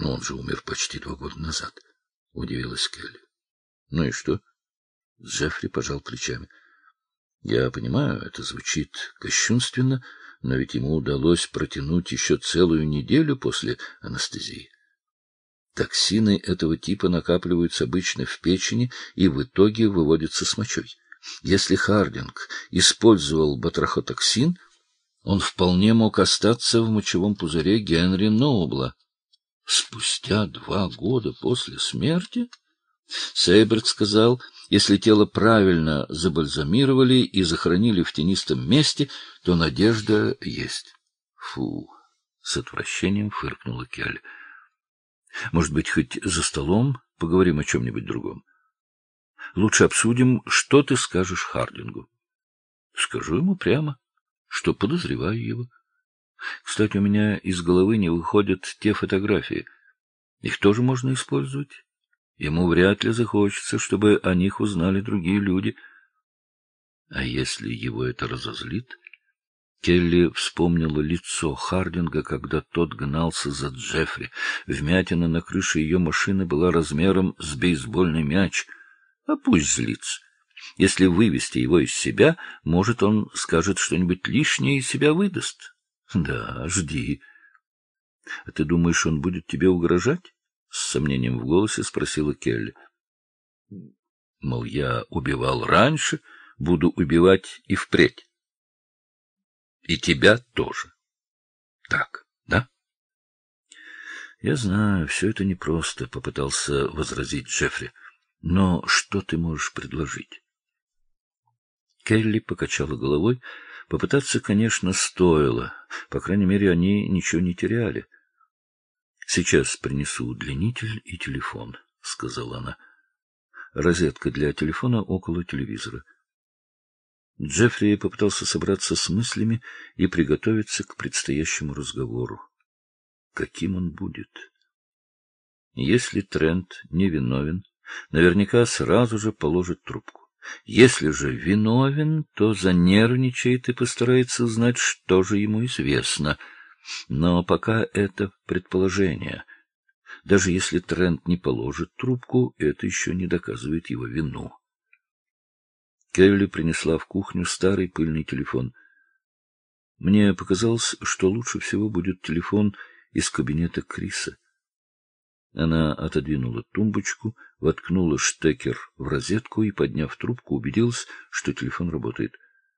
Но он же умер почти 2 года назад, — удивилась Келли. — Ну и что? Джеффри пожал плечами. — Я понимаю, это звучит кощунственно, но ведь ему удалось протянуть еще целую неделю после анестезии. Токсины этого типа накапливаются обычно в печени и в итоге выводятся с мочой. Если Хардинг использовал батрахотоксин, он вполне мог остаться в мочевом пузыре Генри Ноубла. Спустя 2 года после смерти? Сейберт сказал, если тело правильно забальзамировали и захоронили в тенистом месте, то надежда есть. Фу! С отвращением фыркнула Келли. Может быть, хоть за столом поговорим о чем-нибудь другом? Лучше обсудим, что ты скажешь Хардингу. Скажу ему прямо, что подозреваю его. Кстати, у меня из головы не выходят те фотографии. Их тоже можно использовать. Ему вряд ли захочется, чтобы о них узнали другие люди. А если его это разозлит? Келли вспомнила лицо Хардинга, когда тот гнался за Джеффри. Вмятина на крыше ее машины была размером с бейсбольный мяч. А пусть злится. Если вывести его из себя, может, он скажет что-нибудь лишнее и себя выдаст. Да, жди. — А ты думаешь, он будет тебе угрожать? — с сомнением в голосе спросила Келли. — Мол, я убивал раньше, буду убивать и впредь. И тебя тоже. Так, да? — Я знаю, все это непросто, — попытался возразить Джеффри. — Но что ты можешь предложить? Келли покачала головой. Попытаться, конечно, стоило. По крайней мере, они ничего не теряли. — Сейчас принесу удлинитель и телефон, — сказала она. Розетка для телефона около телевизора. Джеффри попытался собраться с мыслями и приготовиться к предстоящему разговору. Каким он будет? Если Трент невиновен, наверняка сразу же положит трубку. Если же виновен, то занервничает и постарается узнать, что же ему известно. Но пока это предположение. Даже если Трент не положит трубку, это еще не доказывает его вину. Келли принесла в кухню старый пыльный телефон. Мне показалось, что лучше всего будет телефон из кабинета Криса. Она отодвинула тумбочку, воткнула штекер в розетку и, подняв трубку, убедилась, что телефон работает.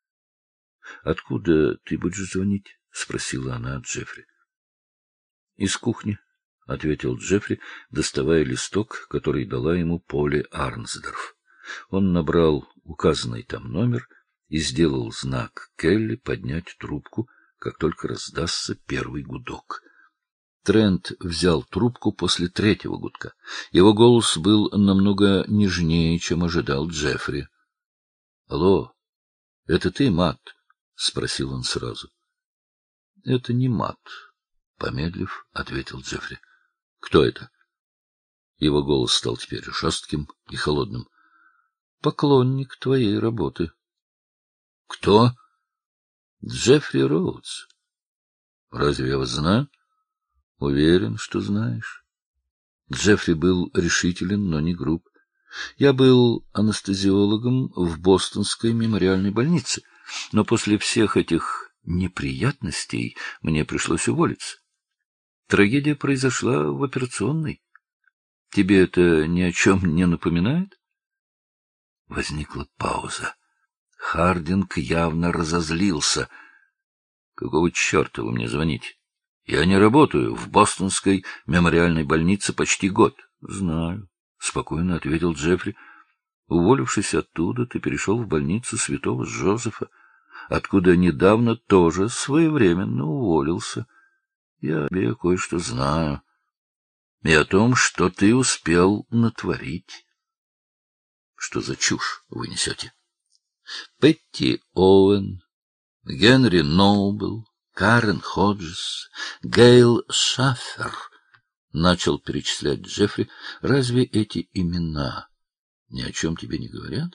— Откуда ты будешь звонить? — спросила она от Джеффри. — Из кухни, — ответил Джеффри, доставая листок, который дала ему Полли Арнсдорф. Он набрал указанный там номер и сделал знак Келли поднять трубку, как только раздастся первый гудок. Трент взял трубку после 3-го гудка. Его голос был намного нежнее, чем ожидал Джеффри. — Алло, это ты, Матт? — спросил он сразу. — Это не Матт, — помедлив, ответил Джеффри. — Кто это? Его голос стал теперь жестким и холодным. — Поклонник твоей работы. — Кто? — Джеффри Роудс. — Разве я вас знаю? — Уверен, что знаешь. Джеффри был решителен, но не груб. Я был анестезиологом в Бостонской мемориальной больнице, но после всех этих неприятностей мне пришлось уволиться. Трагедия произошла в операционной. Тебе это ни о чем не напоминает? Возникла пауза. Хардинг явно разозлился. — Какого черта вы мне звоните? Я не работаю в Бостонской мемориальной больнице почти год. — Знаю, — спокойно ответил Джеффри. — Уволившись оттуда, ты перешел в больницу Святого Жозефа, откуда недавно тоже своевременно уволился. Я тебе кое-что знаю. И о том, что ты успел натворить. Что за чушь вы несете? Петти Оуэн, Генри Ноубл, Карен Ходжес, Гейл Шаффер, — начал перечислять Джеффри. — Разве эти имена ни о чем тебе не говорят?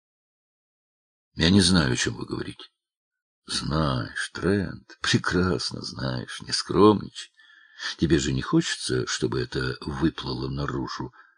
— Я не знаю, о чем вы говорите. — Знаешь, Трент, прекрасно знаешь, не скромничай. Тебе же не хочется, чтобы это выплыло наружу?